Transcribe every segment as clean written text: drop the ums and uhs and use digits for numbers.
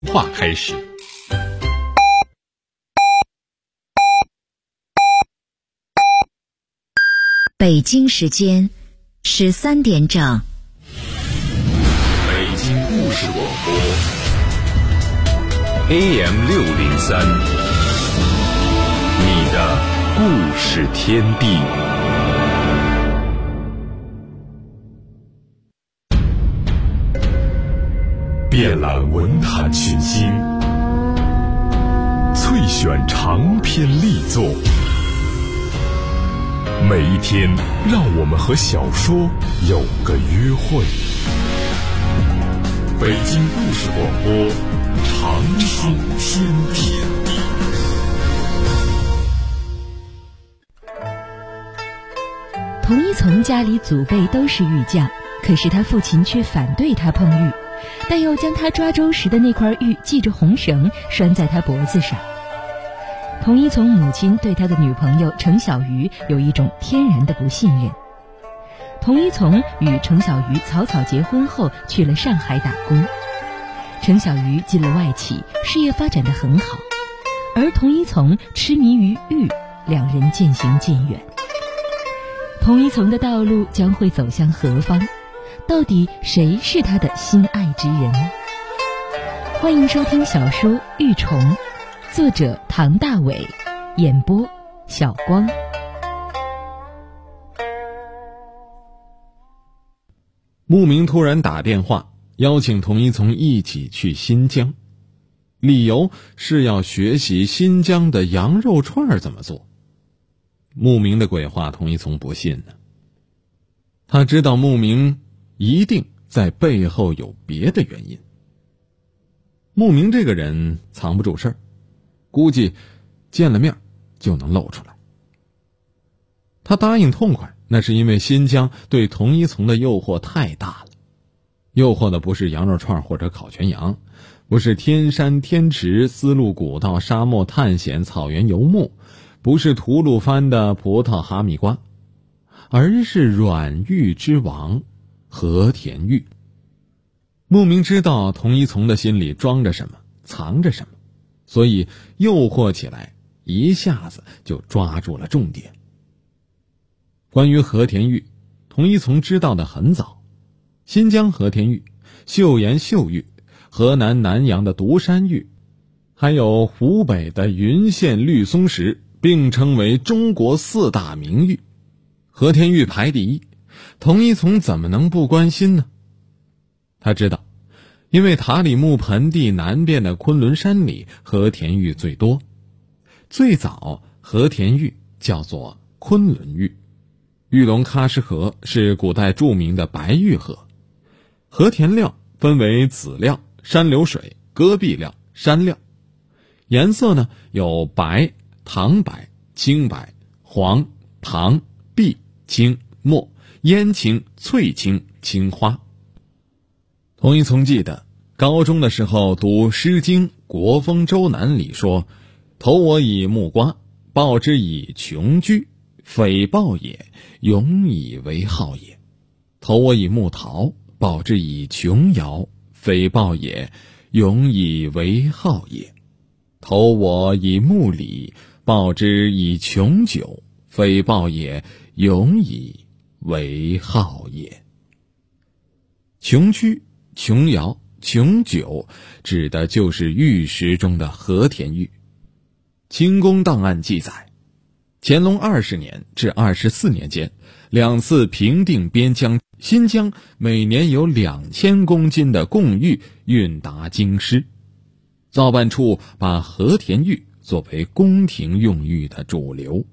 话开始。 北京时间13点整。 北京故事广播 AM603，你的故事天地。遍览文坛群星，萃选长篇力作。每一天，让我们和小说有个约会。北京故事广播，长春天地。 童一从家里祖辈都是玉匠，可是他父亲却反对他碰玉，但又将他抓周时的那块玉系着红绳拴在他脖子上。童一从母亲对他的女朋友程小鱼有一种天然的不信任。童一从与程小鱼草草结婚后去了上海打工，程小鱼进了外企，事业发展得很好，而童一从痴迷于玉，两人渐行渐远。童一从的道路将会走向何方？到底谁是他的心爱之人呢？欢迎收听小说《玉虫》，作者唐大伟，演播小光。 慕名突然打电话邀请童一从一起去新疆，理由是要学习新疆的羊肉串怎么做。慕名的鬼话童一从不信呢，他知道慕名一定在背后有别的原因。慕名这个人藏不住事儿，估计见了面就能露出来。他答应痛快，那是因为新疆对童一从的诱惑太大了。诱惑的不是羊肉串或者烤全羊，不是天山天池、丝路古道、沙漠探险、草原游牧，不是吐鲁番的葡萄哈密瓜，而是软玉之王和田玉。慕名知道童一从的心里装着什么，藏着什么，所以诱惑起来一下子就抓住了重点。关于和田玉，童一从知道的很早。新疆和田玉、岫岩岫玉、河南南阳的独山玉，还有湖北的云县绿松石，并称为中国4大名玉。和田玉排第一，童一从怎么能不关心呢？他知道，因为塔里木盆地南边的昆仑山里和田玉最多。最早和田玉叫做昆仑玉，玉龙喀什河是古代著名的白玉河。和田料分为紫料、山流水、戈壁料、山料。颜色呢有白、糖白、青白、黄、糖、碧、青、墨、烟青、翠青、青花。童一从记得高中的时候读《诗经·国风·周南》里说：投我以木瓜，报之以琼居，匪报也，永以为好也。投我以木桃，报之以琼瑶，匪报也，永以为好也。投我以木李，报之以琼酒，匪报也，永以为好也。琼居、琼瑶、琼酒指的就是玉石中的和田玉。清宫档案记载，乾隆20年至24年间，2次平定边疆，新疆每年有2000公斤的贡玉运达京师。造办处把和田玉作为宫廷用玉的主流。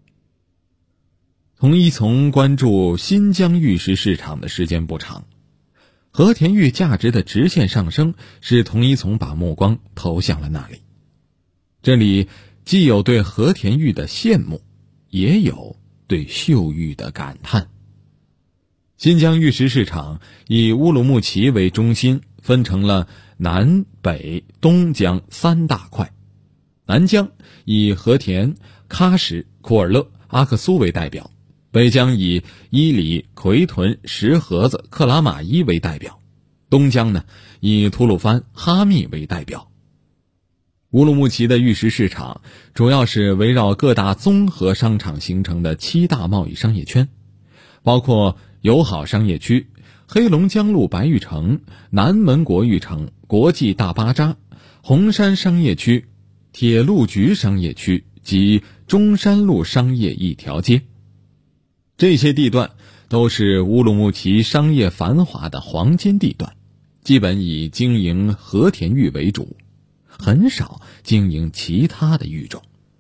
童一从关注新疆玉石市场的时间不长，和田玉价值的直线上升使童一从把目光投向了那里。这里既有对和田玉的羡慕，也有对岫玉的感叹。新疆玉石市场以乌鲁木齐为中心，分成了南北东疆3大块。南疆以和田、喀什、库尔勒、阿克苏为代表，北疆以伊犁、奎屯、石河子、克拉玛依为代表， 东江呢，以吐鲁番、哈密为代表。乌鲁木齐的玉石市场主要是围绕各大综合商场形成的7大贸易商业圈，包括友好商业区、黑龙江路白玉城、南门国玉城、国际大巴扎、红山商业区、铁路局商业区及中山路商业一条街。这些地段都是乌鲁木齐商业繁华的黄金地段，基本以经营和田玉为主，很少经营其他的玉种。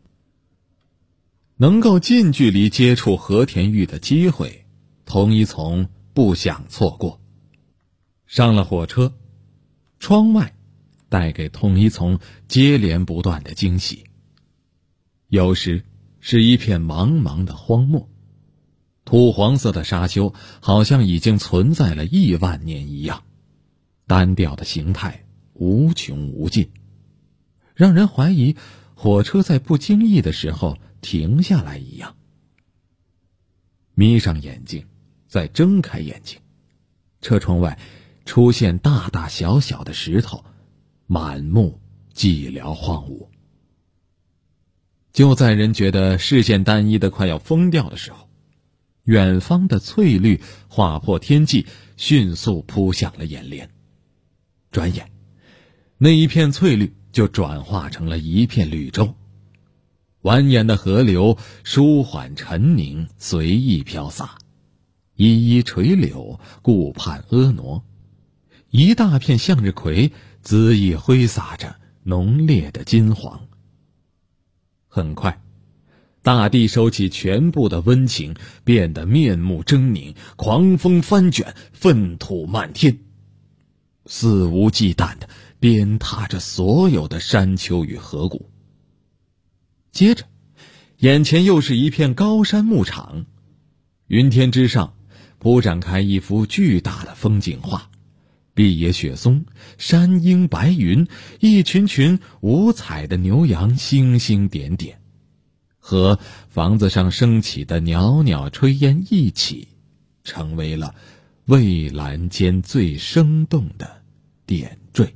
能够近距离接触和田玉的机会，童一从不想错过。上了火车，窗外带给童一从接连不断的惊喜。有时是一片茫茫的荒漠，土黄色的沙丘好像已经存在了10000年一样，单调的形态无穷无尽，让人怀疑火车在不经意的时候停下来一样。眯上眼睛，再睁开眼睛，车窗外出现大大小小的石头，满目寂寥荒芜。就在人觉得视线单一的快要疯掉的时候，远方的翠绿划破天际，迅速扑向了眼帘。转眼，那一片翠绿就转化成了一片绿洲，蜿蜒的河流舒缓沉凝，随意飘洒，依依垂柳，顾盼婀娜。一大片向日葵恣意挥洒着浓烈的金黄。很快，大地收起全部的温情，变得面目狰狞，狂风翻卷，粪土漫天，肆无忌惮地鞭挞着所有的山丘与河谷。接着，眼前又是一片高山牧场，云天之上铺展开一幅巨大的风景画，碧野雪松，山鹰白云，一群群五彩的牛羊星星点点，和房子上升起的袅袅炊烟一起，成为了蔚蓝间最生动的点缀。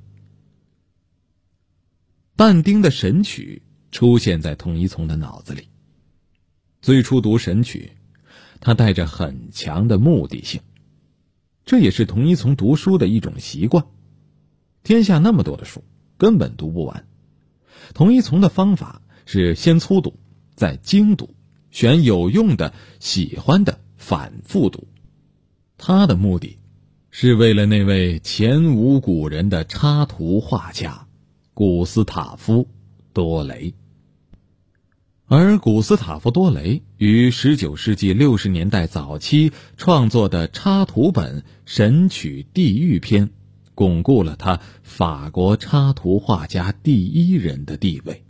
但丁的《神曲》出现在童一从的脑子里。最初读《神曲》，他带着很强的目的性，这也是童一从读书的一种习惯。天下那么多的书，根本读不完。童一从的方法是先粗读，再精读，选有用的、喜欢的反复读。他的目的是为了那位前无古人的插图画家古斯塔夫·多雷。而古斯塔夫·多雷于19世纪60年代早期创作的插图本《神曲地狱篇》，巩固了他法国插图画家第一人的地位。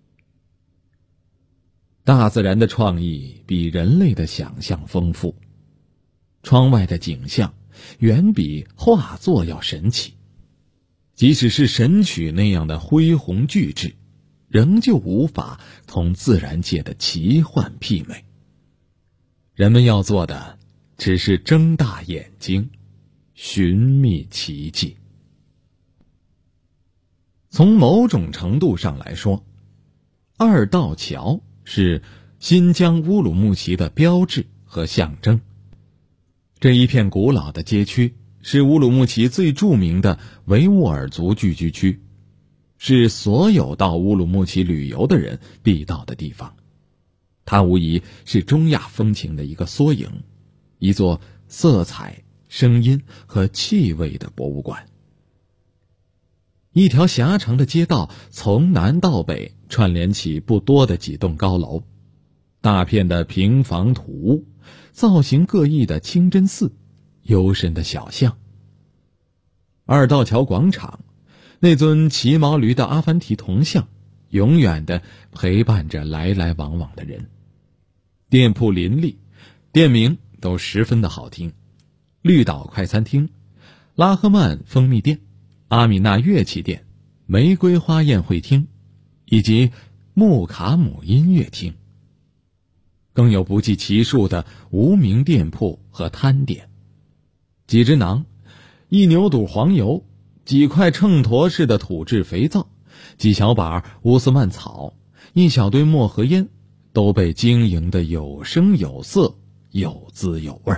大自然的创意比人类的想象丰富，窗外的景象远比画作要神奇，即使是《神曲》那样的恢宏巨制，仍旧无法同自然界的奇幻媲美。人们要做的只是睁大眼睛，寻觅奇迹。从某种程度上来说，二道桥是新疆乌鲁木齐的标志和象征。这一片古老的街区是乌鲁木齐最著名的维吾尔族聚居区，是所有到乌鲁木齐旅游的人必到的地方。它无疑是中亚风情的一个缩影，一座色彩、声音和气味的博物馆。一条狭长的街道从南到北串联起不多的几栋高楼，大片的平房土屋，造型各异的清真寺，幽深的小巷。二道桥广场，那尊骑毛驴的阿凡提铜像永远地陪伴着来来往往的人。店铺林立，店名都十分的好听，绿岛快餐厅、拉赫曼蜂蜜店、阿米娜乐器店、玫瑰花宴会厅以及穆卡姆音乐厅，更有不计其数的无名店铺和摊点。几只馕、 1牛肚黄油，几块秤砣式的土质肥皂，几小把乌斯曼草，一小堆墨盒烟，都被经营的有声有色，有滋有味。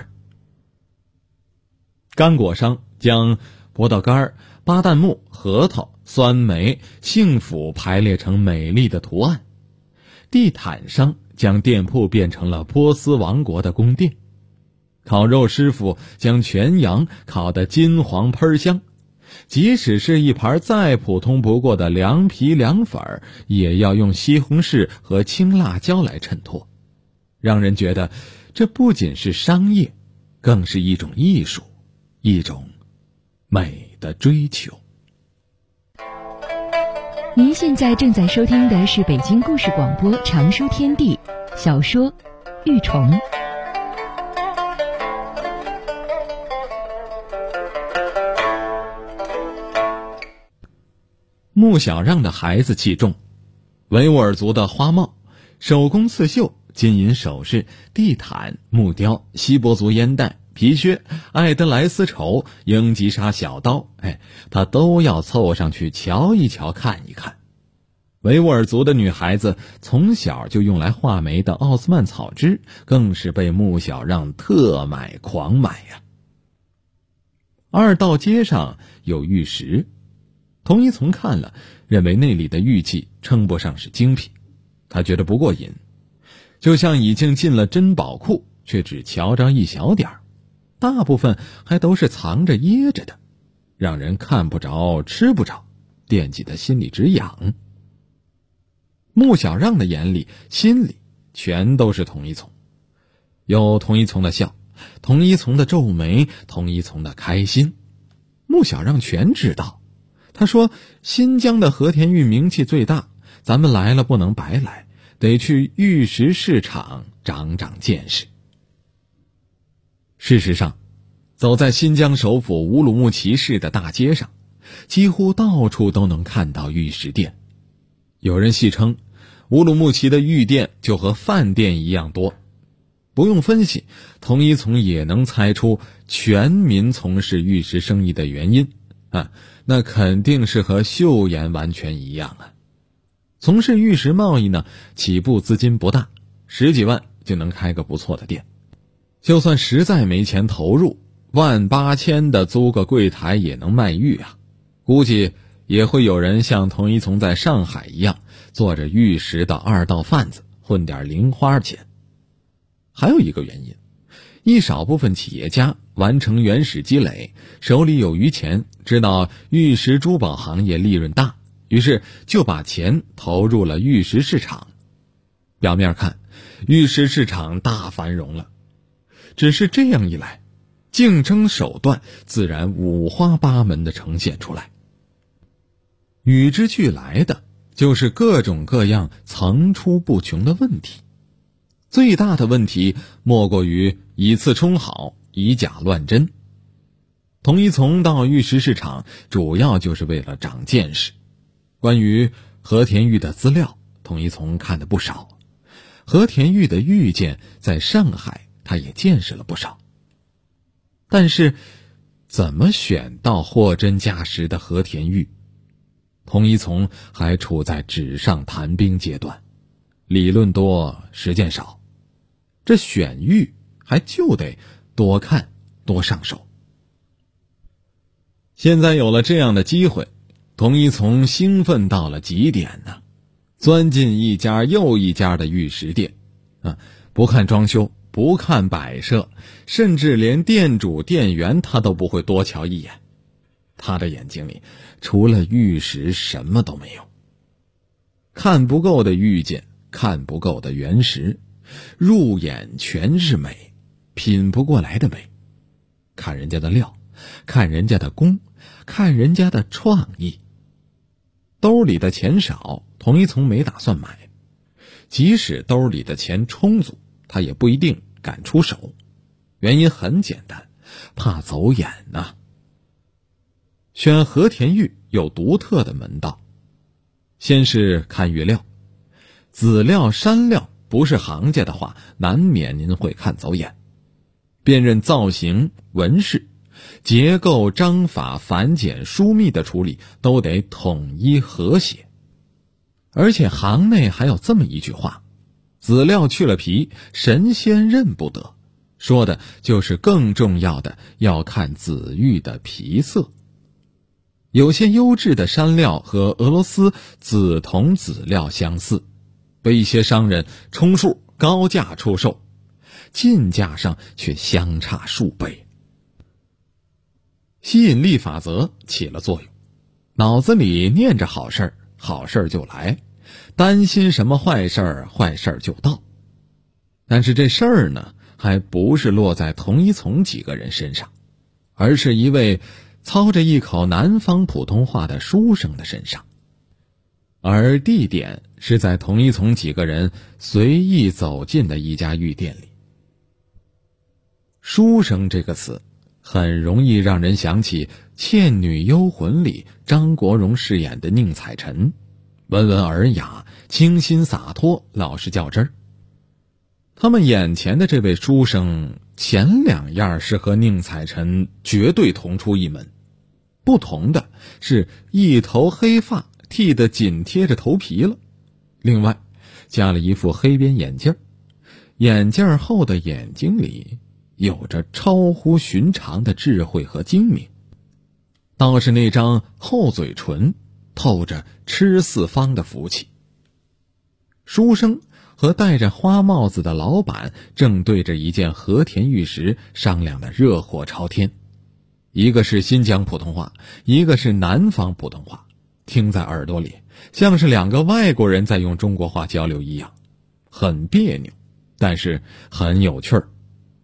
干果商将葡萄干、巴旦木、核桃、酸梅、杏脯排列成美丽的图案，地毯商将店铺变成了波斯王国的宫殿，烤肉师傅将全羊烤得金黄喷香，即使是一盘再普通不过的凉皮凉粉，也要用西红柿和青辣椒来衬托，让人觉得这不仅是商业，更是一种艺术，一种美的追求。 您现在正在收听的是北京故事广播常书天地小说《玉虫》。 穆小让的孩子气重，维吾尔族的花帽、手工刺绣、金银首饰、地毯、木雕、锡伯族烟袋、皮靴、爱德莱丝绸、英吉沙小刀，他都要凑上去瞧一瞧看一看。维吾尔族的女孩子从小就用来画眉的奥斯曼草织，更是被穆小让特买狂买呀。二道街上有玉石，童一从看了，认为那里的玉器称不上是精品，他觉得不过瘾，就像已经进了珍宝库，却只瞧着一小点儿，大部分还都是藏着掖着的，让人看不着吃不着，惦记的心里直痒。穆小让的眼里心里全都是童一从，有童一从的笑，童一从的皱眉，童一从的开心，穆小让全知道。他说新疆的和田玉名气最大，咱们来了不能白来，得去玉石市场长长见识。事实上，走在新疆首府乌鲁木齐市的大街上，几乎到处都能看到玉石店。有人戏称乌鲁木齐的玉店就和饭店一样多。不用分析，童一从也能猜出全民从事玉石生意的原因那肯定是和岫岩完全一样啊。从事玉石贸易呢，起步资金不大，10几万就能开个不错的店。就算实在没钱投入，18000的租个柜台也能卖玉啊。估计也会有人像童一从在上海一样，做着玉石的二道贩子，混点零花钱。还有一个原因，一少部分企业家完成原始积累，手里有余钱，知道玉石珠宝行业利润大，于是就把钱投入了玉石市场。表面看，玉石市场大繁荣了，只是这样一来，竞争手段自然五花八门地呈现出来。与之俱来的就是各种各样层出不穷的问题。最大的问题莫过于以次充好，以假乱真。童一从到玉石市场主要就是为了长见识。关于和田玉的资料，童一从看得不少。和田玉的玉件在上海他也见识了不少。但是怎么选到货真价实的和田玉，童一从还处在纸上谈兵阶段，理论多实践少，这选玉还就得多看多上手。现在有了这样的机会，童一从兴奋到了极点呢，钻进一家又一家的玉石店不看装修，不看摆设，甚至连店主店员他都不会多瞧一眼。他的眼睛里除了玉石什么都没有。看不够的玉件，看不够的原石，入眼全是美，品不过来的美。看人家的料，看人家的工，看人家的创意。兜里的钱少，童一从没打算买，即使兜里的钱充足，他也不一定敢出手。原因很简单，怕走眼啊。选和田玉有独特的门道。先是看玉料，紫料山料不是行家的话，难免您会看走眼。辨认造型纹饰， 结构、章法、繁简、疏密的处理都得统一和谐。而且行内还有这么一句话：籽料去了皮，神仙认不得。说的就是更重要的要看紫玉的皮色。有些优质的山料和俄罗斯紫铜籽料相似，被一些商人充数高价出售，进价上却相差数倍。吸引力法则起了作用，脑子里念着好事儿，好事儿就来；担心什么坏事儿，坏事儿就到。但是这事儿呢，还不是落在童一从几个人身上，而是一位操着一口南方普通话的书生的身上。而地点是在童一从几个人随意走进的一家玉店里。书生这个词很容易让人想起《倩女幽魂》里张国荣饰演的宁采臣，温文尔雅，清新洒脱，老实较真儿。他们眼前的这位书生前两样是和宁采臣绝对同出一门，不同的是一头黑发剃得紧贴着头皮了，另外加了一副黑边眼镜，眼镜后的眼睛里有着超乎寻常的智慧和精明，倒是那张厚嘴唇透着吃四方的福气。书生和戴着花帽子的老板正对着一件和田玉石商量的热火朝天，一个是新疆普通话，一个是南方普通话，听在耳朵里像是两个外国人在用中国话交流一样，很别扭，但是很有趣儿。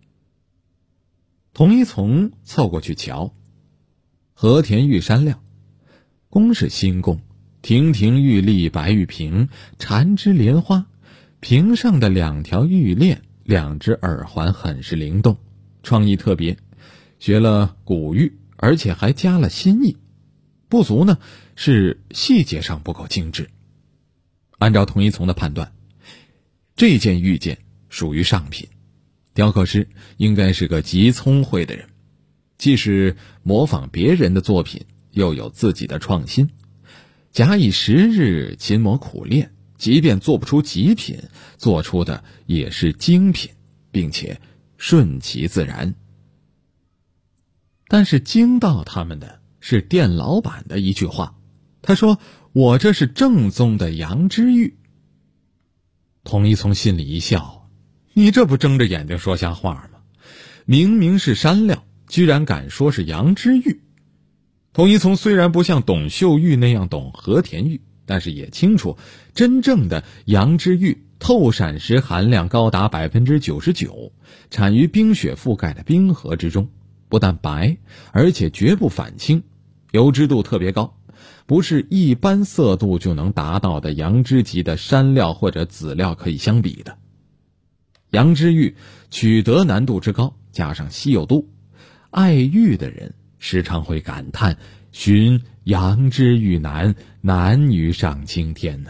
童一从凑过去瞧，和田玉山料，工是新工，亭亭玉立，白玉瓶，缠枝莲花，瓶上的两条玉链，两只耳环很是灵动，创意特别，学了古玉，而且还加了新意。不足呢是细节上不够精致。按照童一从的判断，这件玉件属于上品，雕刻师应该是个极聪慧的人，既是模仿别人的作品，又有自己的创新，假以时日，勤磨苦练，即便做不出极品，做出的也是精品，并且顺其自然。但是惊到他们的是店老板的一句话，他说：“我这是正宗的羊脂玉。”童一从心里一笑，你这不睁着眼睛说瞎话吗？明明是山料，居然敢说是羊脂玉。童一从虽然不像董秀玉那样懂和田玉，但是也清楚，真正的羊脂玉透闪石含量高达 99%， 产于冰雪覆盖的冰河之中，不但白，而且绝不反青，油脂度特别高，不是一般色度就能达到的羊脂级的山料或者籽料可以相比的。羊脂玉取得难度之高，加上稀有度，爱玉的人时常会感叹寻羊脂玉难，难于上青天呢。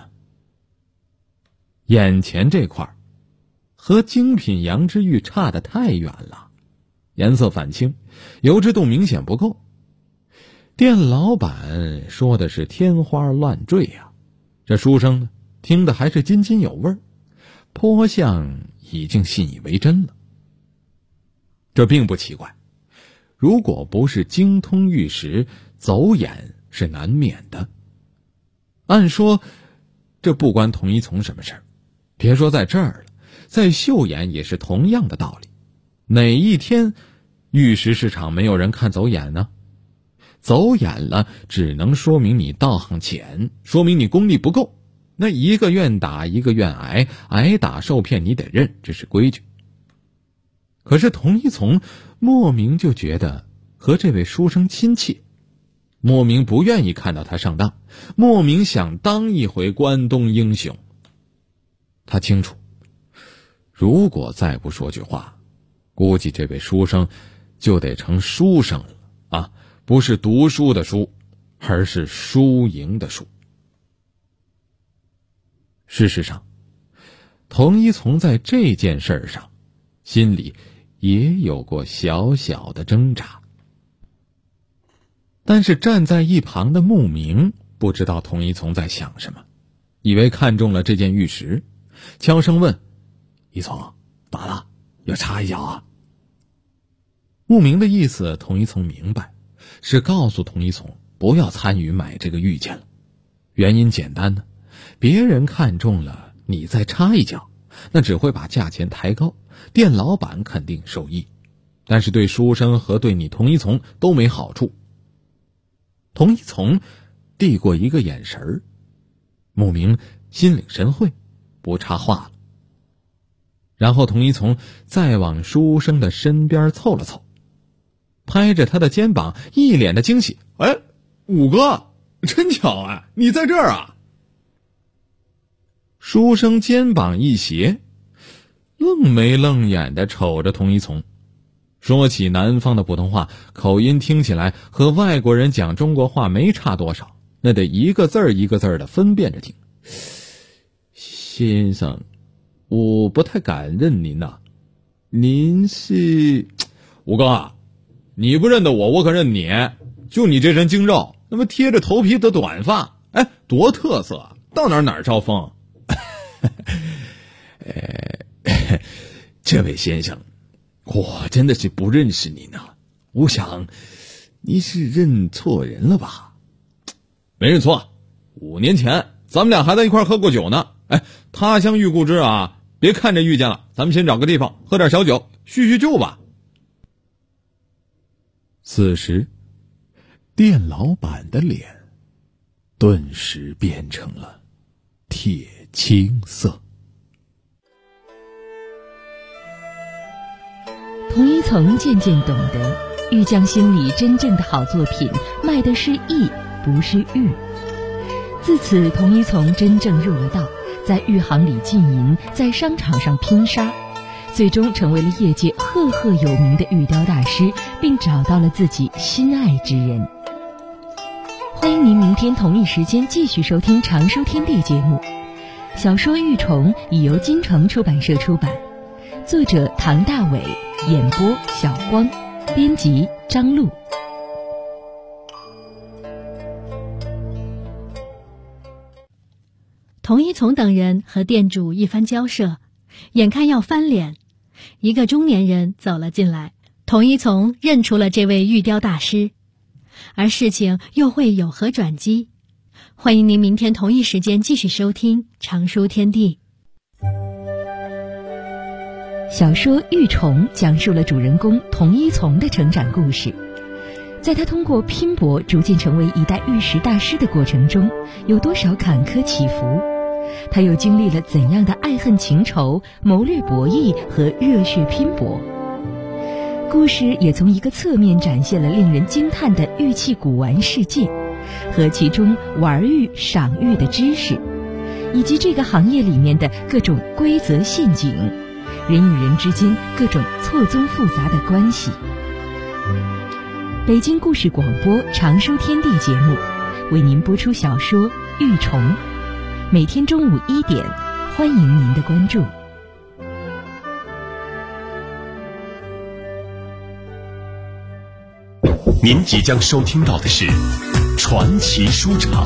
眼前这块和精品羊脂玉差得太远了，颜色反青，油脂度明显不够。店老板说的是天花乱坠呀，这书生呢听得还是津津有味，颇像已经信以为真了。这并不奇怪，如果不是精通玉石，走眼是难免的。按说这不关童一从什么事儿，别说在这儿了，在秀眼也是同样的道理。哪一天玉石市场没有人看走眼呢？走眼了只能说明你道行浅，说明你功力不够，那一个愿打一个愿挨，挨打受骗你得认，这是规矩。可是童一从莫名就觉得和这位书生亲切，莫名不愿意看到他上当，莫名想当一回关东英雄。他清楚，如果再不说句话，估计这位书生就得成书生了啊，不是读书的书，而是输赢的输。事实上，童一从在这件事上心里也有过小小的挣扎。 但是站在一旁的牧民不知道童一从在想什么，以为看中了这件玉石，悄声问：一从，咋了？要插一脚啊？牧民的意思童一从明白，是告诉童一从不要参与买这个玉件了。原因简单呢，别人看中了，你再插一脚，那只会把价钱抬高，店老板肯定受益，但是对书生和对你童一从都没好处。童一从递过一个眼神儿，牧民心领神会，不插话了。然后童一从再往书生的身边凑了凑，拍着他的肩膀，一脸的惊喜：哎，五哥，真巧啊，你在这儿啊！书生肩膀一斜，愣眉愣眼地瞅着童一从，说起南方的普通话，口音听起来和外国人讲中国话没差多少，那得一个字儿一个字儿的分辨着听。先生，我不太敢认您呐，您是……五哥，你不认得我，我可认你。就你这身京肉，那么贴着头皮的短发，哎，多特色啊！到哪招风？这位先生，我真的是不认识您啊，我想你是认错人了吧？没认错，5年前咱们俩还在一块喝过酒呢。哎，他乡遇故知啊，别看这遇见了，咱们先找个地方喝点小酒，叙叙旧吧。此时，店老板的脸顿时变成了铁青色。 童一从渐渐懂得，玉匠心里真正的好作品卖的是艺，不是玉。自此，童一从真正入了道，在玉行里经营，在商场上拼杀，最终成为了业界赫赫有名的玉雕大师，并找到了自己心爱之人。欢迎您明天同一时间继续收听长收天地节目。小说《玉虫》已由金城出版社出版，作者唐大伟，演播小光，编辑张璐。 童一从等人和店主一番交涉，眼看要翻脸，一个中年人走了进来，童一从认出了这位玉雕大师，而事情又会有何转机？欢迎您明天同一时间继续收听长书天地。 小说《玉虫》讲述了主人公童一从的成长故事，在他通过拼搏逐渐成为一代玉石大师的过程中，有多少坎坷起伏？他又经历了怎样的爱恨情仇、谋略博弈和热血拼搏？故事也从一个侧面展现了令人惊叹的玉器古玩世界，和其中玩玉、赏玉的知识，以及这个行业里面的各种规则陷阱，人与人之间各种错综复杂的关系。北京故事广播长收天地节目为您播出小说《玉虫》，每天中午1点，欢迎您的关注。 您即将收听到的是传奇书场。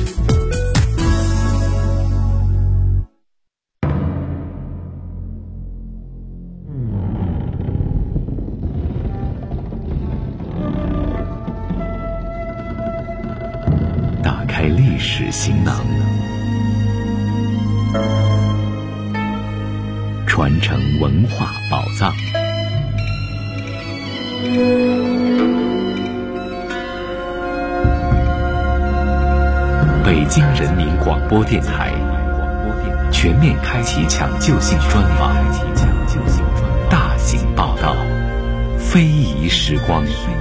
打开历史行囊，传承文化宝藏。北京人民广播电台全面开启抢救性专访，大型报道，非遗时光。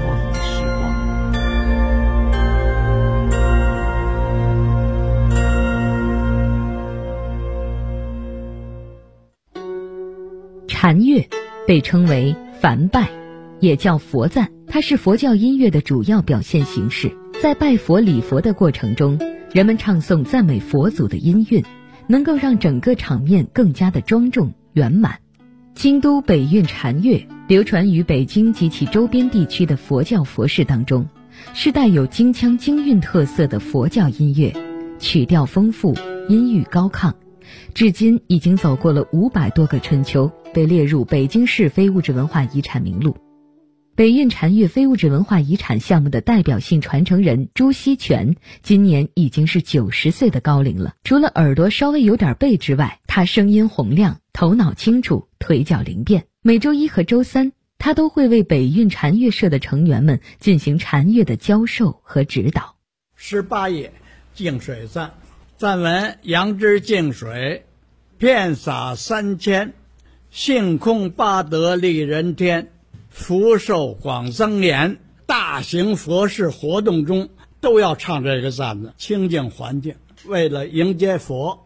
禅乐被称为梵拜，也叫佛赞，它是佛教音乐的主要表现形式。在拜佛礼佛的过程中，人们唱诵赞美佛祖的音韵，能够让整个场面更加的庄重圆满。京都北韵禅乐流传于北京及其周边地区的佛教佛事当中， 是带有京腔京韵特色的佛教音乐，曲调丰富，音域高亢，至今已经走过了500多个春秋，被列入北京市非物质文化遗产名录。北韵禅乐非物质文化遗产项目的代表性传承人朱锡全今年已经是90岁的高龄了。除了耳朵稍微有点背之外，他声音洪亮，头脑清楚，腿脚灵便。每周一和周三，他都会为北韵禅乐社的成员们进行禅乐的教授和指导。 18页净水赞，赞文：杨之净水，遍洒3000，性空八德利人天，福寿广增延。大型佛事活动中都要唱这个赞子，清净环境，为了迎接佛。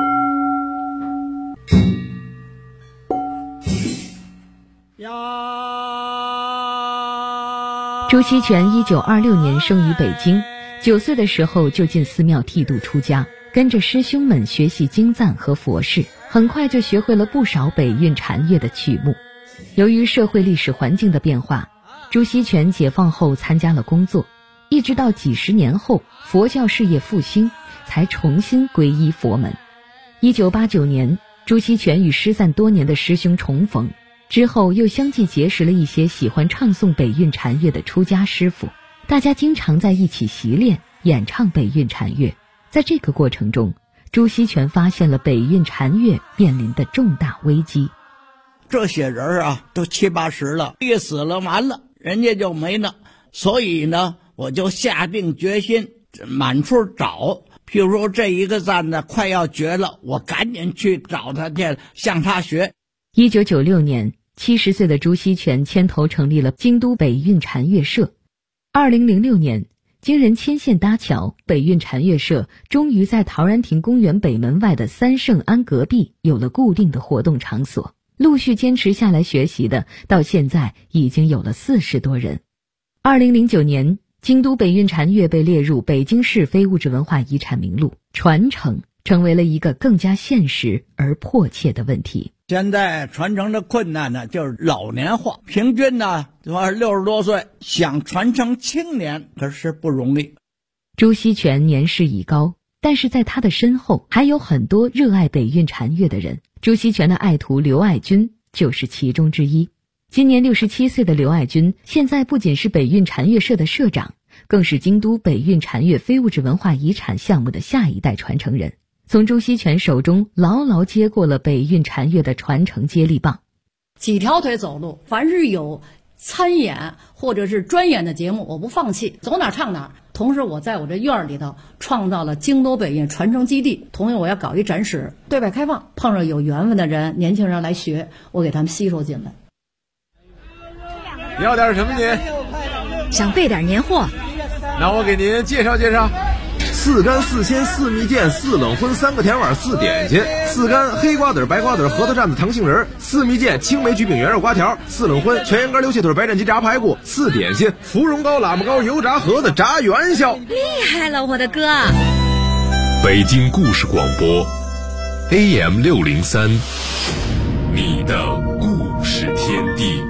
朱锡全1926年生于北京，9岁的时候就进寺庙剃度出家，跟着师兄们学习经赞和佛事，很快就学会了不少北韵禅乐的曲目。由于社会历史环境的变化，朱锡全解放后参加了工作，一直到几十年后佛教事业复兴，才重新皈依佛门。1989年，朱锡全与失散多年的师兄重逢，之后又相继结识了一些喜欢唱诵北韵禅乐的出家师傅，大家经常在一起习练演唱北韵禅乐。在这个过程中，朱锡全发现了北韵禅乐面临的重大危机。 这些人啊，都70、80了，一死了完了，人家就没了。所以呢，我就下定决心满处找。譬如说这一个赞呢快要绝了，我赶紧去找他去，向他学。 1996年，70岁的朱锡全牵头成立了京都北韵禅乐社。2006年，经人牵线搭桥，北韵禅乐社终于在陶然亭公园北门外的三圣庵隔壁有了固定的活动场所。陆续坚持下来学习的，到现在已经有了40多人。2009年，京都北韵禅乐被列入北京市非物质文化遗产名录，传承成为了一个更加现实而迫切的问题。 现在传承的困难呢，就是老年化，平均呢60多岁，想传承青年可是不容易。 朱锡全年事已高，但是在他的身后还有很多热爱北韵禅乐的人。朱锡全的爱徒刘爱军就是其中之一。今年67岁的刘爱军，现在不仅是北韵禅乐社的社长，更是京都北韵禅乐非物质文化遗产项目的下一代传承人，从朱锡全手中牢牢接过了北韵禅乐的传承接力棒。 几条腿走路，凡是有参演或者是专演的节目，我不放弃，走哪唱哪。同时我在我这院里头创造了京都北韵传承基地，同时我要搞一展示，对外开放，碰上有缘分的人，年轻人来学，我给他们吸收进来。 要点什么您？ 想备点年货， 那我给您介绍介绍。4干4鲜4蜜饯4冷荤3个甜碗4点心，4干黑瓜子白瓜子核桃蘸子糖杏仁，4蜜饯青梅橘饼圆肉瓜条，4冷荤全羊肝溜蟹腿白斩鸡炸排骨，4点心芙蓉糕喇嘛糕油炸盒子炸元宵。 厉害了，我的哥！ 北京故事广播 AM 603，你的故事天地。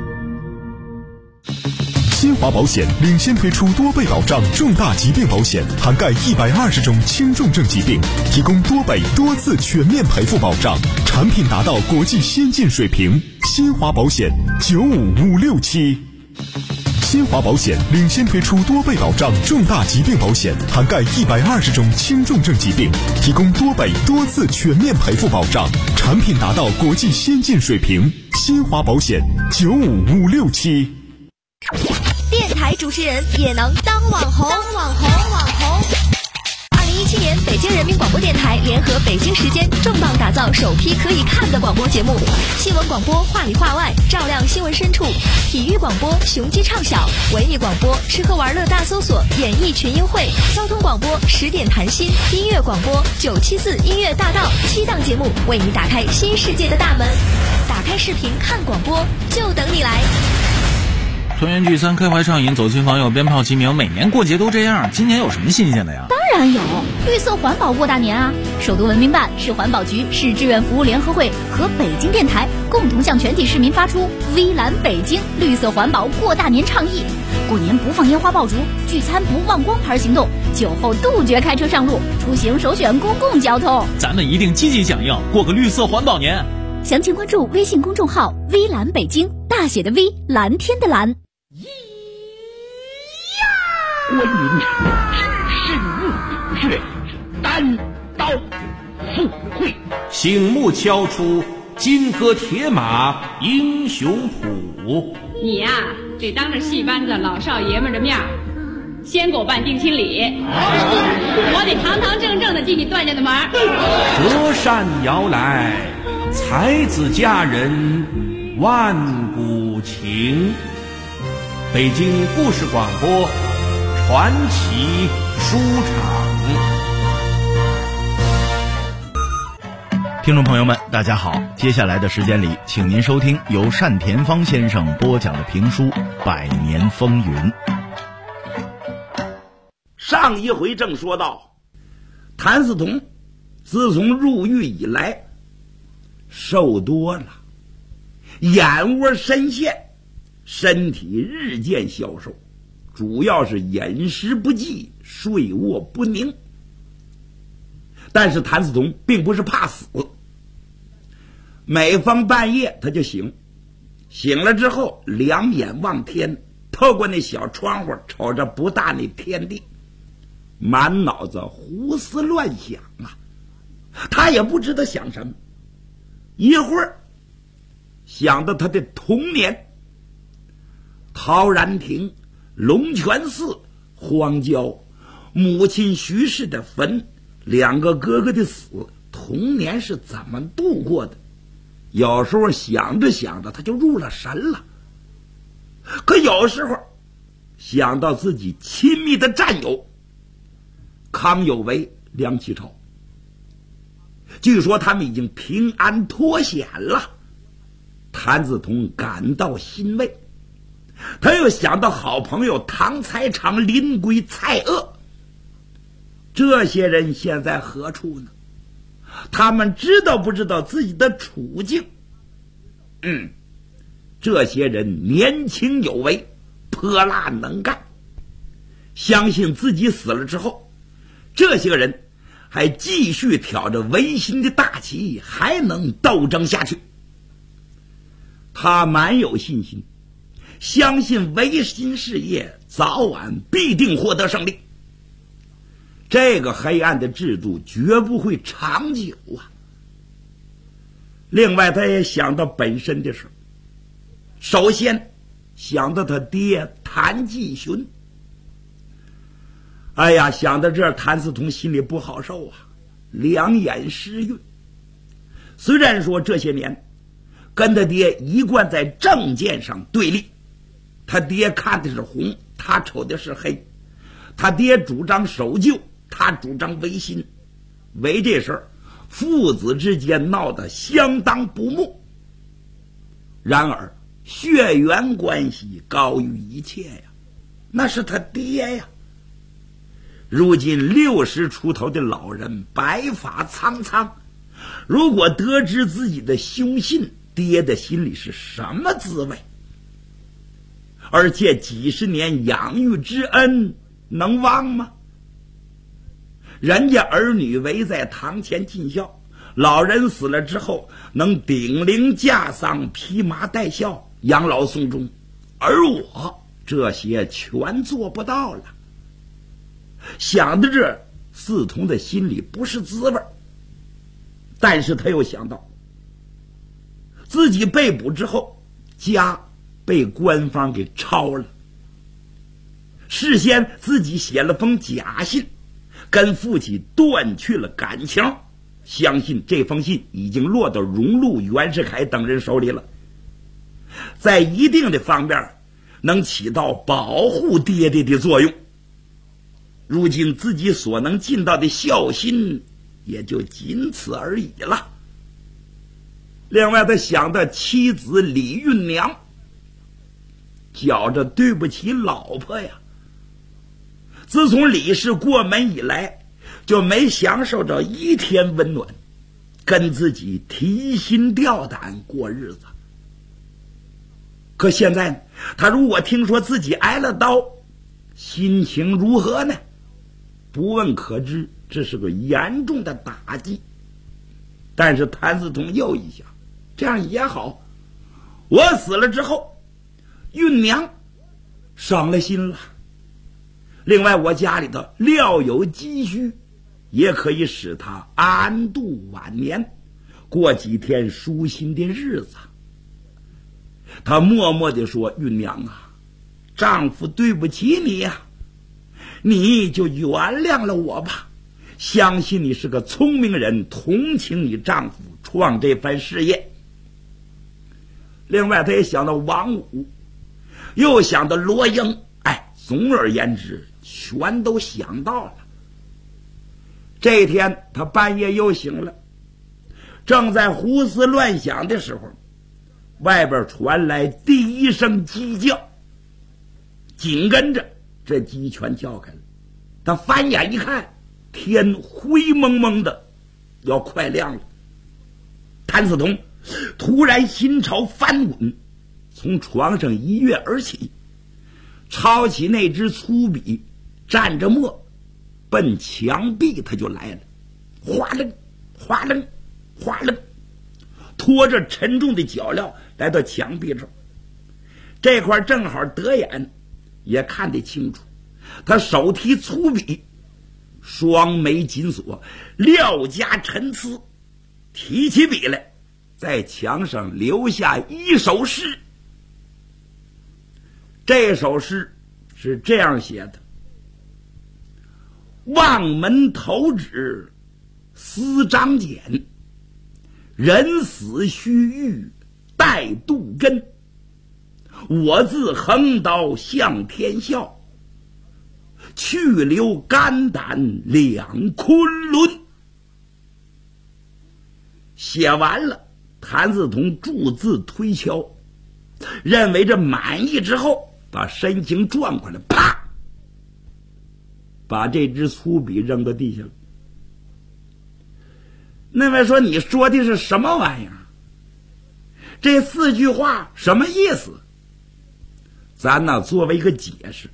新华保险领先推出多倍保障重大疾病保险，涵盖120种轻重症疾病，提供多倍多次全面赔付保障，产品达到国际先进水平。新华保险95567。新华保险领先推出多倍保障重大疾病保险，涵盖120种轻重症疾病，提供多倍多次全面赔付保障，产品达到国际先进水平。新华保险95567。 电台主持人也能当网红。2017年，北京人民广播电台联合北京时间重磅打造首批可以看的广播节目，新闻广播话里话外，照亮新闻深处；体育广播雄鸡唱晓，文艺广播吃喝玩乐大搜索，演艺群英会；交通广播10点谈心，音乐广播974音乐大道，7档节目为你打开新世界的大门。打开视频看广播，就等你来。 团圆聚餐，开怀畅饮，走亲访友，鞭炮齐鸣，每年过节都这样，今年有什么新鲜的呀？ 当然有，绿色环保过大年啊！首都文明办、市环保局、市志愿服务联合会和北京电台共同向全体市民发出“微蓝北京绿色环保过大年”倡议。 过年不放烟花爆竹，聚餐不忘光牌行动，酒后杜绝开车上路，出行首选公共交通。 咱们一定积极响应，过个绿色环保年。 详情关注微信公众号“微蓝北京”，大写的 V， 蓝天的蓝。 观音只是墓穴，单刀赴会， 醒目敲出金戈铁马英雄谱。 你呀，得当着戏班子老少爷们的面先给我办定亲礼，我得堂堂正正的进你段家的门。 折扇摇来，才子佳人万古情。北京故事广播传奇书场。 听众朋友们大家好，接下来的时间里，请您收听由单田芳先生播讲的评书《百年风云》。 上一回正说到，谭嗣同自从入狱以来瘦多了，眼窝深陷，身体日渐消瘦，主要是饮食不济，睡卧不宁。但是谭嗣同并不是怕死，每逢半夜他就醒了之后两眼望天，透过那小窗户瞅着不大那天地，满脑子胡思乱想啊，他也不知道想什么。一会儿想到他的童年，陶然亭、龙泉寺、荒郊，母亲徐氏的坟，两个哥哥的死，童年是怎么度过的。有时候想着想着他就入了神了，可有时候想到自己亲密的战友康有为、梁启超，据说他们已经平安脱险了，谭嗣同感到欣慰。他又想到好朋友唐才常、林圭、蔡锷，这些人现在何处呢？他们知道不知道自己的处境？这些人年轻有为，泼辣能干，相信自己死了之后，这些人还继续挑着维新的大旗，还能斗争下去。他蛮有信心，相信维新事业早晚必定获得胜利。这个黑暗的制度绝不会长久啊！另外他也想到本身的事，首先想到他爹谭继勋。哎呀，想到这儿，谭嗣同心里不好受啊，两眼湿润。虽然说这些年跟他爹一贯在政见上对立，他爹看的是红，他瞅的是黑，他爹主张守旧，他主张维新，为这事儿父子之间闹得相当不睦。然而血缘关系高于一切呀，那是他爹呀。如今60出头的老人白发苍苍，如果得知自己的凶信，爹的心里是什么滋味？而且几十年养育之恩能忘吗？人家儿女围在堂前尽孝，老人死了之后能顶灵驾丧，披麻戴孝，养老送终，而我这些全做不到了。想到这，嗣同的心里不是滋味，但是他又想到自己被捕之后，家被官方给抄了，事先自己写了封假信，跟父亲断去了感情，相信这封信已经落到荣禄、袁世凯等人手里了，在一定的方面能起到保护爹爹的作用。如今自己所能尽到的孝心也就仅此而已了。另外他想到妻子李运娘，觉着对不起老婆呀。自从李氏过门以来，就没享受着一天温暖，跟自己提心吊胆过日子。 可现在呢，他如果听说自己挨了刀，心情如何呢？不问可知，这是个严重的打击。但是谭嗣同又一想，这样也好，我死了之后，恽娘伤了心了。另外我家里头料有积蓄，也可以使他安度晚年，过几天舒心的日子。他默默地说，恽娘啊，丈夫对不起你呀，你就原谅了我吧，相信你是个聪明人，同情你丈夫创这番事业。另外他也想到王武，又想到罗英，总而言之全都想到了。这一天他半夜又醒了，正在胡思乱想的时候，外边传来第一声鸡叫，紧跟着这鸡全叫开了。他翻眼一看，天灰蒙蒙的，要快亮了。谭嗣同突然心潮翻滚，从床上一跃而起，抄起那支粗笔，蘸着墨，奔墙壁他就来了。哗楞哗楞哗楞，拖着沉重的脚镣来到墙壁上，这块正好得眼，也看得清楚。他手提粗笔，双眉紧锁，料加沉思，提起笔来，在墙上留下一首诗。这首诗是这样写的：望门投止思张俭，人死须臾待杜根，我自横刀向天笑，去留肝胆两昆仑。写完了，谭嗣同注字推敲，认为这满意之后，把身形转过来，啪，把这支粗笔扔到地下了。那位说，你说的是什么玩意儿？这4句话什么意思？咱呢作为一个解释，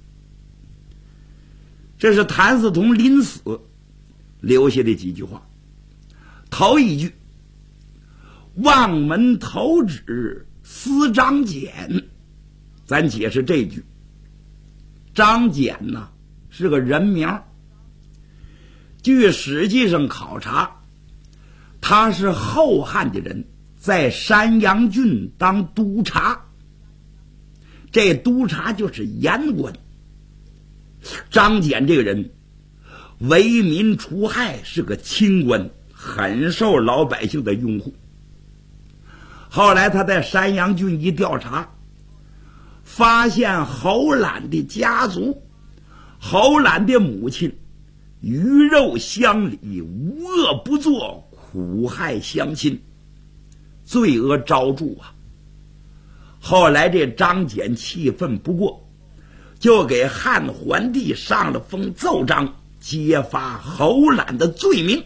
这是谭嗣同临死留下的几句话。头一句，望门投止思张俭，咱解释这句。张俭呢是个人名，据史记上考察，他是后汉的人，在山阳郡当督察。这督察就是言官。张俭这个人为民除害，是个清官，很受老百姓的拥护。后来他在山阳郡一调查，发现侯览的家族，侯览的母亲鱼肉乡里，无恶不作，苦害乡亲，罪恶昭著啊。后来这张俭气愤不过，就给汉桓帝上了封奏章，揭发侯览的罪名。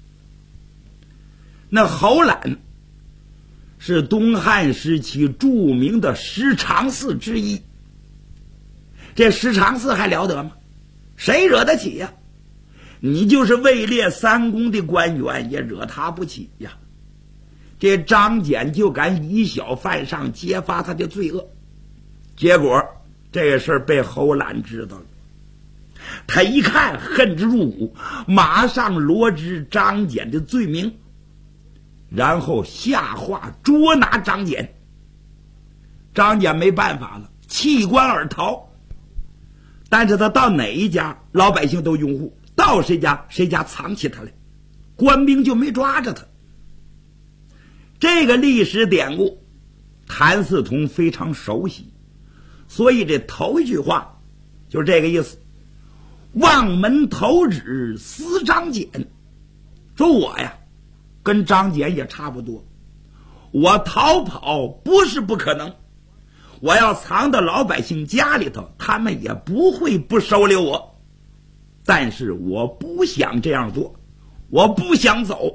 那侯览是东汉时期著名的十常侍之一。这十常侍还了得吗？谁惹得起呀？你就是位列3公的官员，也惹他不起呀。这张俭就敢以小犯上，揭发他的罪恶。结果这个事儿被侯览知道了，他一看恨之入骨，马上罗织张俭的罪名，然后下话捉拿张俭。张俭没办法了，弃官而逃。但是他到哪一家老百姓都拥护，到谁家藏起他来，官兵就没抓着他。这个历史典故谭嗣同非常熟悉，所以这头一句话就是这个意思：望门投止思张俭。说我呀跟张俭也差不多，我逃跑不是不可能，我要藏到老百姓家里头，他们也不会不收留我。但是我不想这样做，我不想走。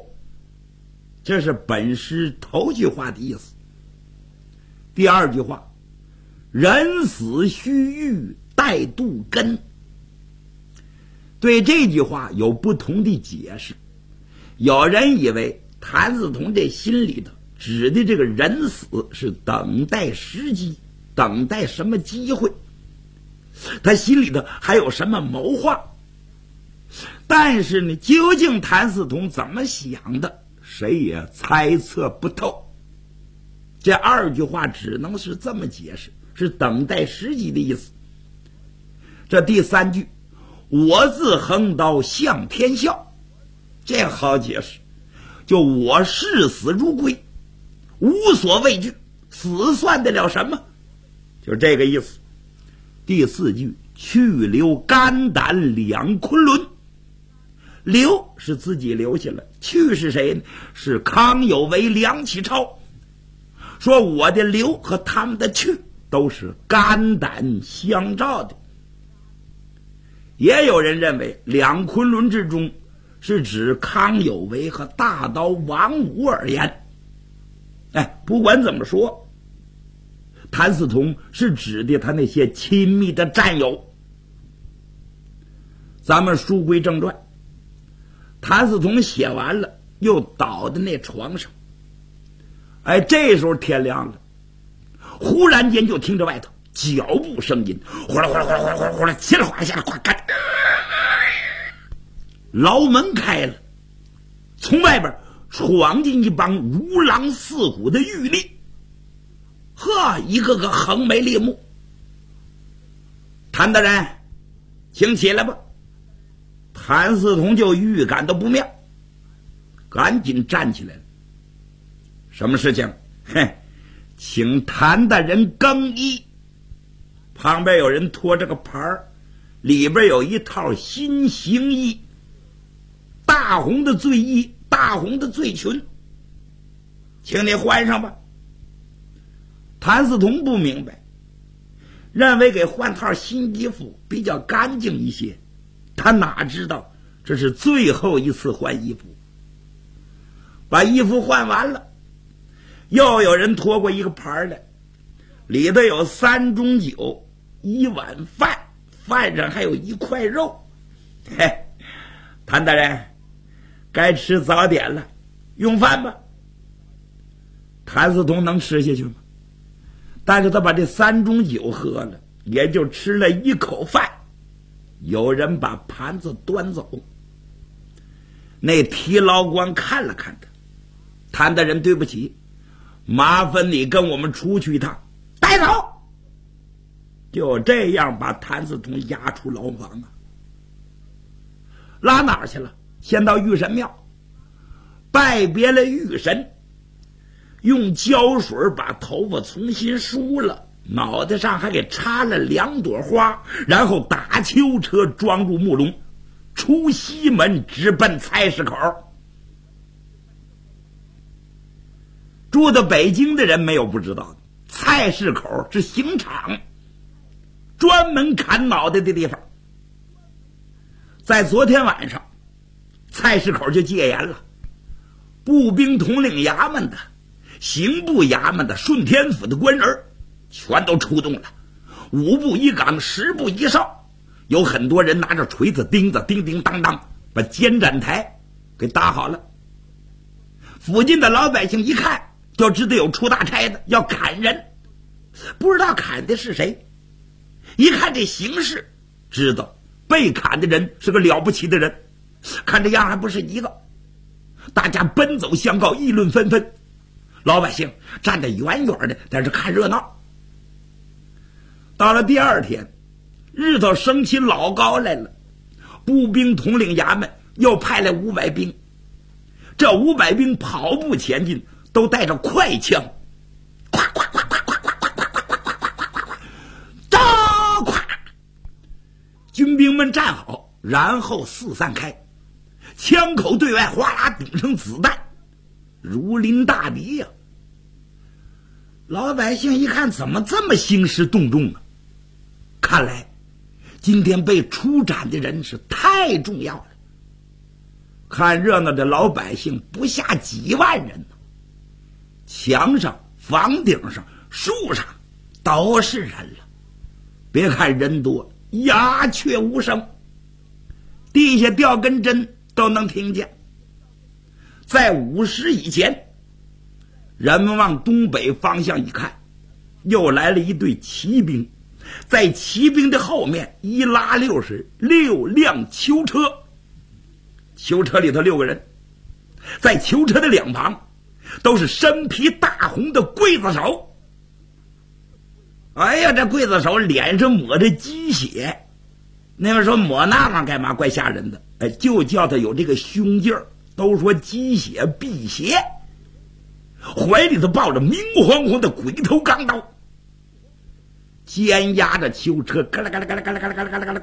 这是本诗头句话的意思。第二句话人死须臾待杜根。对这句话有不同的解释，有人以为谭嗣同这心里头指的这个人死是等待时机，等待什么机会，他心里头还有什么谋划。但是呢，究竟谭嗣同怎么想的，谁也猜测不透。这2句话只能是这么解释，是等待时机的意思。这第3句，我自横刀向天笑，这好解释，就我视死如归，无所畏惧，死算得了什么，就这个意思。第4句，去留肝胆两昆仑，留是自己留下了，去是谁呢？是康有为、梁启超。说我的留和他们的去都是肝胆相照的。也有人认为两昆仑之中是指康有为和大刀王五而言。不管怎么说，谭嗣同是指的他那些亲密的战友。咱们书归正传，谭嗣同写完了，又倒在那床上。这时候天亮了，忽然间就听着外头脚步声音，呼啦呼啦呼啦呼啦呼啦呼啦，起来哗下来哗干，牢门开了，从外边闯进一帮如狼似虎的狱吏，一个个横眉立目。谭大人，请起来吧。谭嗣同就预感到不妙，赶紧站起来了。什么事情？请谭大人更衣。旁边有人拖着个牌儿，里边有一套新刑衣，大红的罪衣，大红的罪裙，请你换上吧。谭嗣同不明白，认为给换套新衣服比较干净一些，他哪知道这是最后一次换衣服。把衣服换完了，又有人拖过一个盘来，里头有3盅酒，1碗饭，饭上还有1块肉。谭大人，该吃早点了，用饭吧。谭嗣同能吃下去吗？但是他把这3盅酒喝了，也就吃了1口饭。有人把盘子端走，那提牢官看了看他，谭大人对不起，麻烦你跟我们出去一趟，带走。就这样把谭嗣同押出牢房啊。拉哪儿去了？先到御神庙拜别了御神，用胶水把头发重新梳了，脑袋上还给插了2朵花，然后打囚车装入木笼，出西门直奔菜市口。住到北京的人没有不知道的，菜市口是刑场，专门砍脑袋的地方。在昨天晚上，菜市口就戒严了，步兵统领衙门的、刑部衙门的、顺天府的官人全都出动了，5步1岗，10步1哨，有很多人拿着锤子、钉子，叮叮当当把监斩台给搭好了。附近的老百姓一看就知道有出大差的，要砍人，不知道砍的是谁。一看这形势，知道被砍的人是个了不起的人，看这样还不是一个。大家奔走相告，议论纷纷，老百姓站得远远的，在这看热闹。到了第2天，日头升起老高来了，步兵统领衙门又派来500兵，这500兵跑步前进，都带着快枪，咵咵咵咵咵咵咵咵咵咵，招咵！军兵们站好，然后四散开，枪口对外哗啦顶上子弹，如临大敌呀！老百姓一看，怎么这么兴师动众啊？看来今天被处斩的人是太重要了。看热闹的老百姓不下几万人呢，墙上、房顶上、树上都是人了。别看人多，鸦雀无声，地下掉根针都能听见。在午时以前，人们往东北方向一看，又来了一队骑兵，在骑兵的后面一拉6辆囚车，囚车里头6个人，在囚车的两旁都是身披大红的刽子手。哎呀，这刽子手脸上抹着鸡血，那边说抹那玩意干嘛，怪吓人的。哎，就叫他有这个凶劲儿，都说鸡血辟邪。怀里头抱着明晃晃的鬼头钢刀，肩压着囚车，嘎啦嘎啦嘎啦嘎啦嘎啦嘎啦嘎啦嘎啦，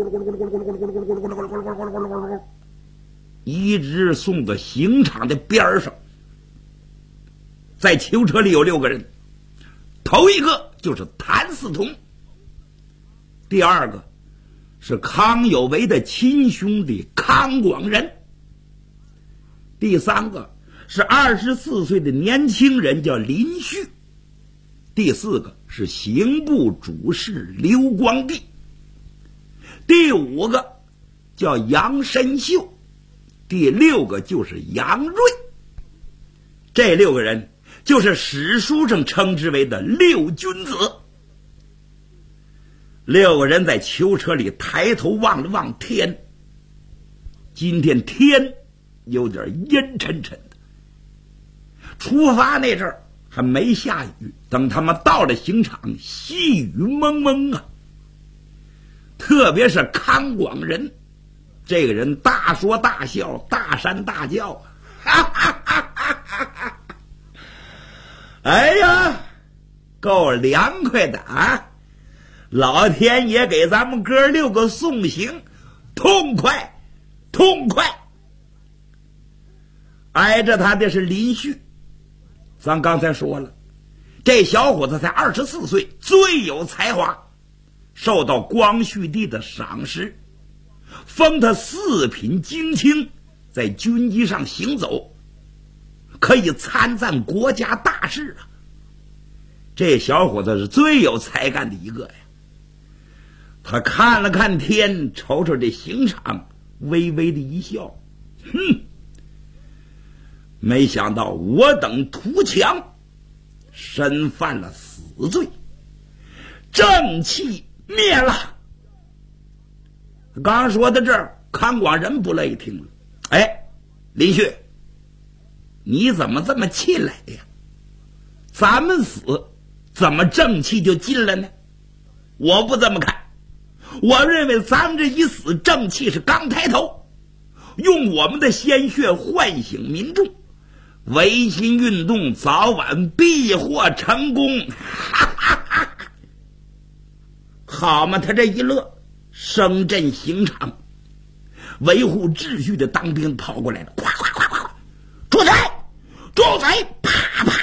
一直送到刑场的边上。在囚车里有6个人，头一个就是谭嗣同，第二个是康有为的亲兄弟康广仁，第三个是24岁的年轻人叫林旭，第四个是刑部主事刘光第，第五个叫杨申秀，第6个就是杨锐。这6个人就是史书上称之为的6君子。6个人在囚车里抬头望了望天，今天天有点阴沉沉的。出发那阵儿还没下雨，等他们到了刑场，细雨蒙蒙啊。特别是康广仁这个人，大说大笑，大山大叫啊，哈哈哈哈哈哈！哎呀，够凉快的啊！老天爷给咱们哥6个送行，痛快痛快。挨着他的是林旭，咱刚才说了，这小伙子才24岁，最有才华，受到光绪帝的赏识，封他4品京卿，在军机上行走，可以参赞国家大事啊。这小伙子是最有才干的一个呀。他看了看天，瞅瞅这刑场，微微的一笑，哼，没想到我等图强，身犯了死罪，正气灭了。刚说到这儿，康广仁不乐意听了。哎，林旭，你怎么这么气来的呀？咱们死，怎么正气就尽了呢？我不这么看，我认为咱们这一死，正气是刚抬头，用我们的鲜血唤醒民众，维新运动早晚必获成功。哈哈哈！好嘛，他这一乐，声震刑场，维护秩序的当兵跑过来了，夸夸夸夸夸，住嘴住嘴，啪啪，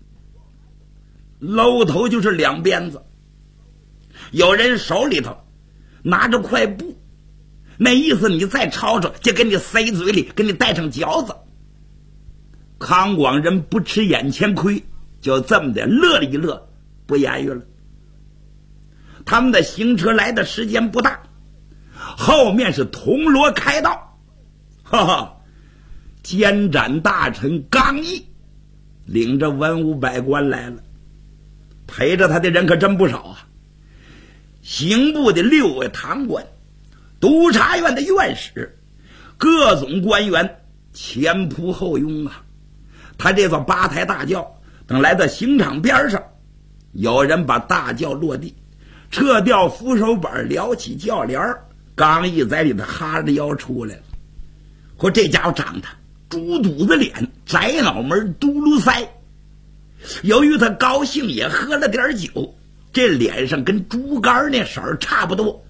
搂头就是2鞭子。有人手里头拿着块布，那意思你再吵吵就给你塞嘴里，给你带上嚼子。康广仁不吃眼前亏，就这么的乐了一乐，不言语了。他们的行车来的时间不大，后面是铜锣开道，哈哈，监斩大臣刚毅领着文武百官来了，陪着他的人可真不少啊。刑部的6位堂官，督察院的院士，各种官员前仆后拥啊。他这座8抬大轿等来到刑场边上，有人把大轿落地，撤掉扶手板，撩起轿帘，刚毅在里头哈着腰出来了。或这家伙长得猪肚子脸，窄脑门，嘟噜腮，由于他高兴也喝了点酒，这脸上跟猪肝那色儿差不多。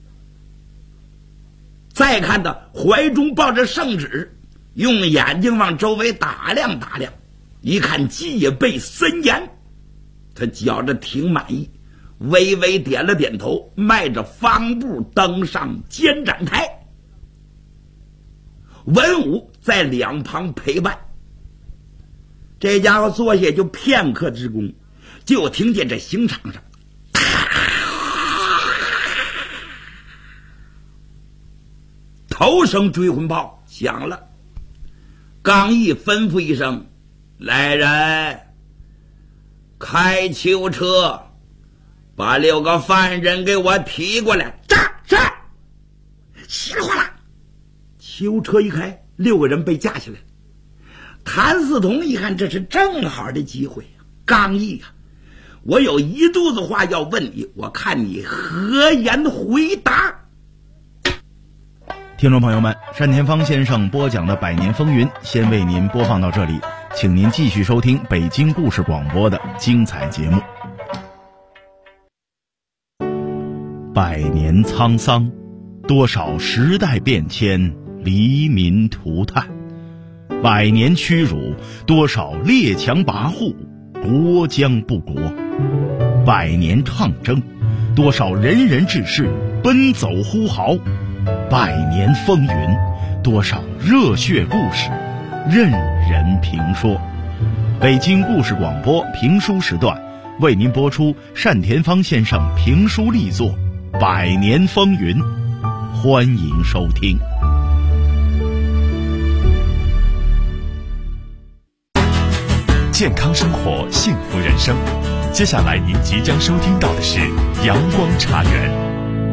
再看他怀中抱着圣旨，用眼睛往周围打量打量，一看戒备森严，他觉着挺满意，微微点了点头，迈着方步登上监斩台。文武在2旁陪伴。这家伙坐下就片刻之功，就听见这刑场上 6声追魂炮响了。刚毅吩咐一声：“来人，开囚车，把6个犯人给我提过来。”是。稀里哗啦，囚车一开，6个人被架下来。谭嗣同一看，这是正好的机会。刚毅啊，我有一肚子话要问你，我看你何言回答。 听众朋友们，单田芳先生播讲的《百年风云》先为您播放到这里，请您继续收听北京故事广播的精彩节目。100年沧桑，多少时代变迁，黎民涂炭；100年屈辱，多少列强跋扈，国将不国；100年抗争，多少仁人志士奔走呼号；100年风云，多少热血故事任人评说。北京故事广播评书时段为您播出单田芳先生评书力作《100年风云》，欢迎收听。 健康生活，幸福人生。接下来您即将收听到的是阳光茶园。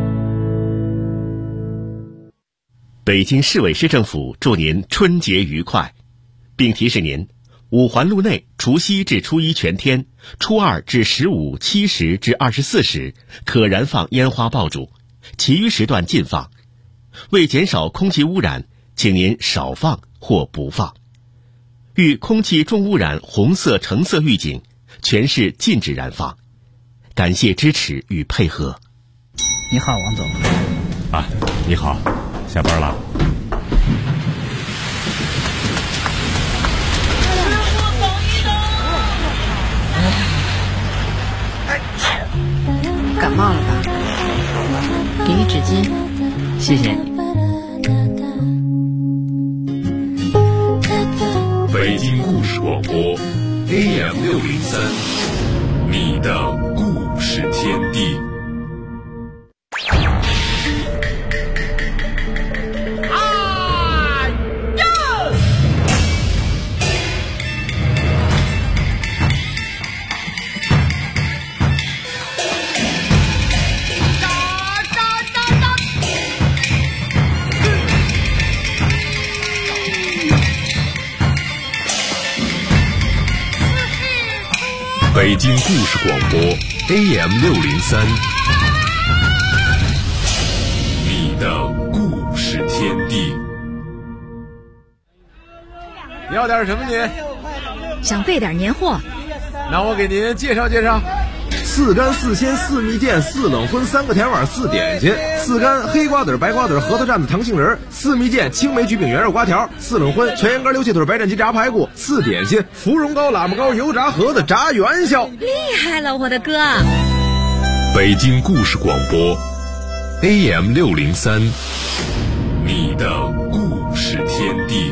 北京市委市政府祝您春节愉快，并提示您5环路内除夕至初一全天，初二至15、7时至24时可燃放烟花爆竹，其余时段禁放。为减少空气污染，请您少放或不放。遇空气重污染红色、橙色预警，全市禁止燃放。感谢支持与配合。 你好，王总。 啊，你好，下班了。 感冒了吧？给你纸巾，谢谢你。 北京故事广播 AM603，你的故事天地。北京故事广播 AM603，你的故事天地。 你要点什么您？ 想备点年货。 那我给您介绍介绍。4干4鲜4蜜饯4冷荤3个甜碗4点心，4干黑瓜子白瓜子核桃蘸子糖杏仁，4蜜饯青梅焗饼圆肉瓜条，4冷荤全羊肝溜切腿白斩鸡炸排骨，4点心芙蓉糕喇嘛糕油炸盒子炸元宵。 厉害了，我的哥！ 北京故事广播 AM603，你的故事天地。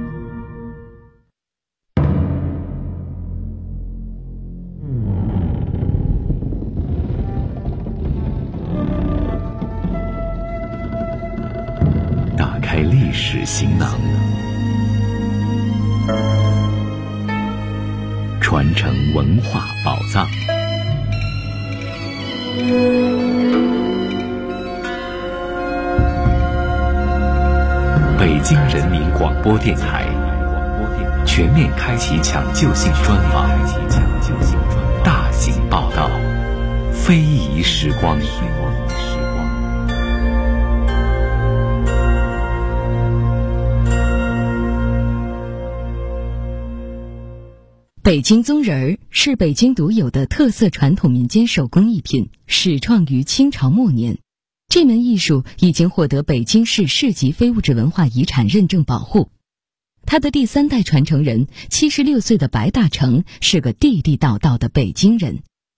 开历史行囊，传承文化宝藏。北京人民广播电台全面开启抢救性专访，大型报道，非遗时光。 北京宗人儿是北京独有的特色传统民间手工艺品，始创于清朝末年。这门艺术已经获得北京市市级非物质文化遗产认证保护。他的第3代传承人76岁的白大成是个地地道道的北京人。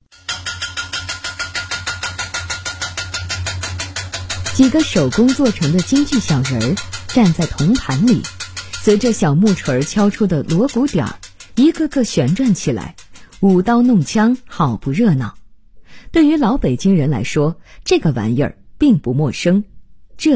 几个手工做成的京剧小人儿站在铜盘里，随着小木锤敲出的锣鼓点儿，一个个旋转起来，舞刀弄枪，好不热闹。对于老北京人来说，这个玩意儿并不陌生，这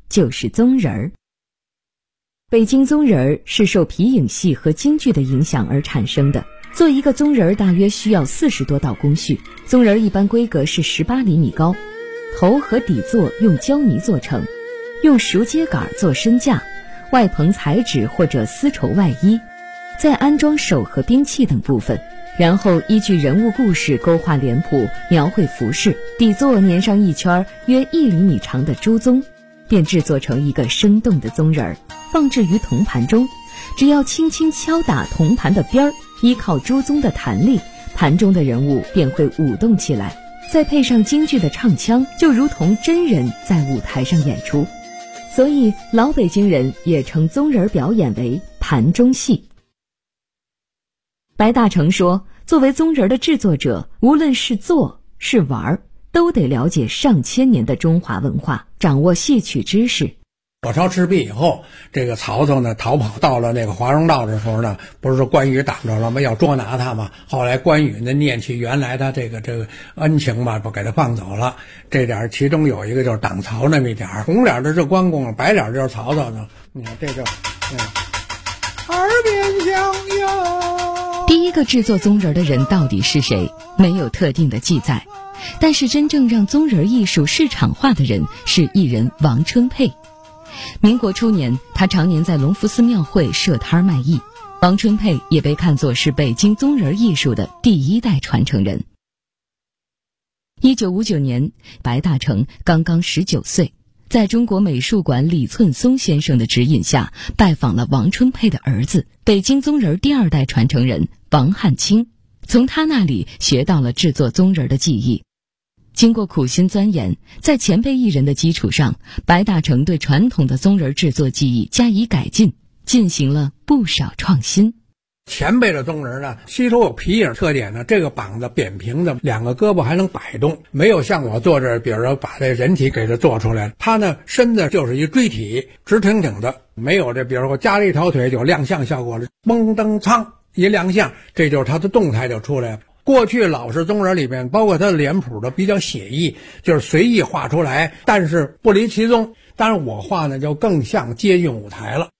就是宗人儿。北京宗人儿是受皮影戏和京剧的影响而产生的。做一个宗人儿大约需要40多道工序，宗人儿一般规格是18厘米高，头和底座用胶泥做成，用熟秸秆做身架，外棚彩纸或者丝绸外衣，再安装手和兵器等部分，然后依据人物故事勾画脸谱，描绘服饰，底座粘上一圈约1厘米长的朱宗，便制作成一个生动的宗人儿，放置于铜盘中。只要轻轻敲打铜盘的边儿，依靠朱宗的弹力，盘中的人物便会舞动起来，再配上京剧的唱腔，就如同真人在舞台上演出。所以老北京人也称宗人表演为盘中戏。白大成说，作为宗人的制作者，无论是做是玩，都得了解上千年的中华文化，掌握戏曲知识。 火烧赤壁以后，这个曹操呢逃跑到了那个华容道的时候呢，不是说关羽挡着了吗？要捉拿他嘛。后来关羽呢念起原来他这个恩情嘛，不给他放走了。这点其中有一个就是挡曹那么一点，红脸的是关公，白脸就是曹操呢。你看这就耳边响哟。 第一个制作宗人的人到底是谁？没有特定的记载，但是真正让宗人艺术市场化的人是艺人王春佩。民国初年，他常年在隆福寺庙会设摊卖艺。王春佩也被看作是北京宗人艺术的第1代传承人。1959年，白大成刚刚19岁，在中国美术馆李寸松先生的指引下，拜访了王春佩的儿子，北京宗人第2代传承人王汉卿，从他那里学到了制作宗人的技艺。经过苦心钻研，在前辈艺人的基础上，白大成对传统的宗人制作技艺加以改进，进行了不少创新。 前辈的宗人呢，吸收有皮影特点呢，这个膀子扁平的，2个胳膊还能摆动，没有像我做这，比如说把这人体给它做出来，他呢身子就是一锥体，直挺挺的，没有这，比如说加了一条腿就亮相效果了，嘣噔苍一亮相，这就是他的动态就出来了。过去老式宗人里面，包括他的脸谱的比较写意，就是随意画出来，但是不离其宗。当然我画呢就更像接近舞台了。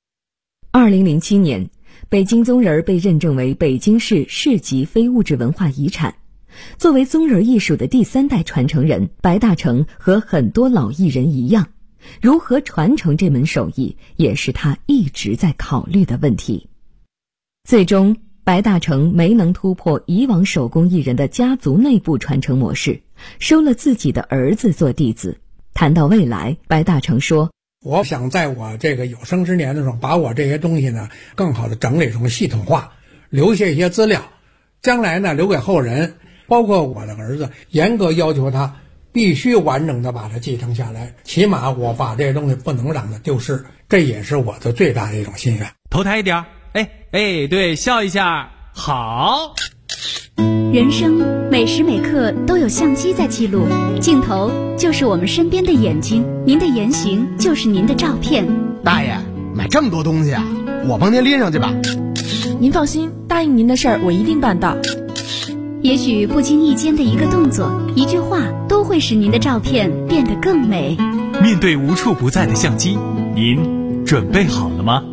2007年，北京宗人被认证为北京市市级非物质文化遗产。作为宗人艺术的第3代传承人，白大成和很多老艺人一样，如何传承这门手艺，也是他一直在考虑的问题。最终白大成没能突破以往手工艺人的家族内部传承模式，收了自己的儿子做弟子。谈到未来，白大成说， 我想在我这个有生之年的时候，把我这些东西呢更好的整理成系统化，留下一些资料，将来呢留给后人，包括我的儿子，严格要求他必须完整的把它继承下来，起码我把这些东西不能让它丢失，这也是我的最大的一种心愿。 头抬一点，对，笑一下，好。 人生每时每刻都有相机在记录，镜头就是我们身边的眼睛，您的言行就是您的照片。 大爷，买这么多东西啊，我帮您拎上去吧。 您放心，答应您的事儿我一定办到。 也许不经意间的一个动作、一句话，都会使您的照片变得更美。 面对无处不在的相机，您准备好了吗？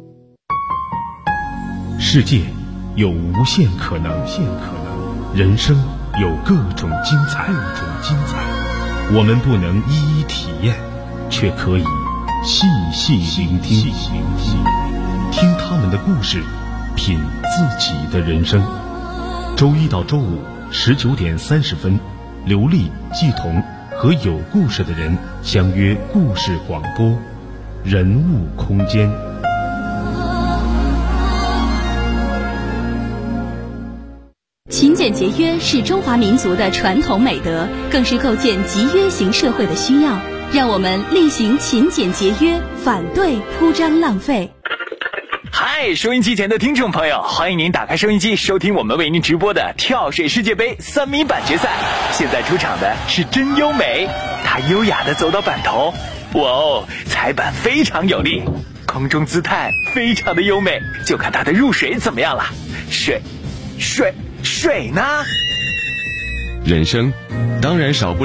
世界有无限可能，人生有各种精彩，我们不能一一体验，却可以细细聆听，听他们的故事，品自己的人生。周一到周五19点30分，刘丽、季彤和有故事的人相约故事广播，人物空间。 勤俭节约是中华民族的传统美德，更是构建集约型社会的需要。让我们力行勤俭节约，反对铺张浪费。 嗨，收音机前的听众朋友，欢迎您打开收音机，收听我们为您直播的跳水世界杯3米板决赛。现在出场的是真优美，她优雅地走到板头，哇哦，踩板非常有力，空中姿态非常的优美，就看她的入水怎么样了。水呢？ 人生当然少不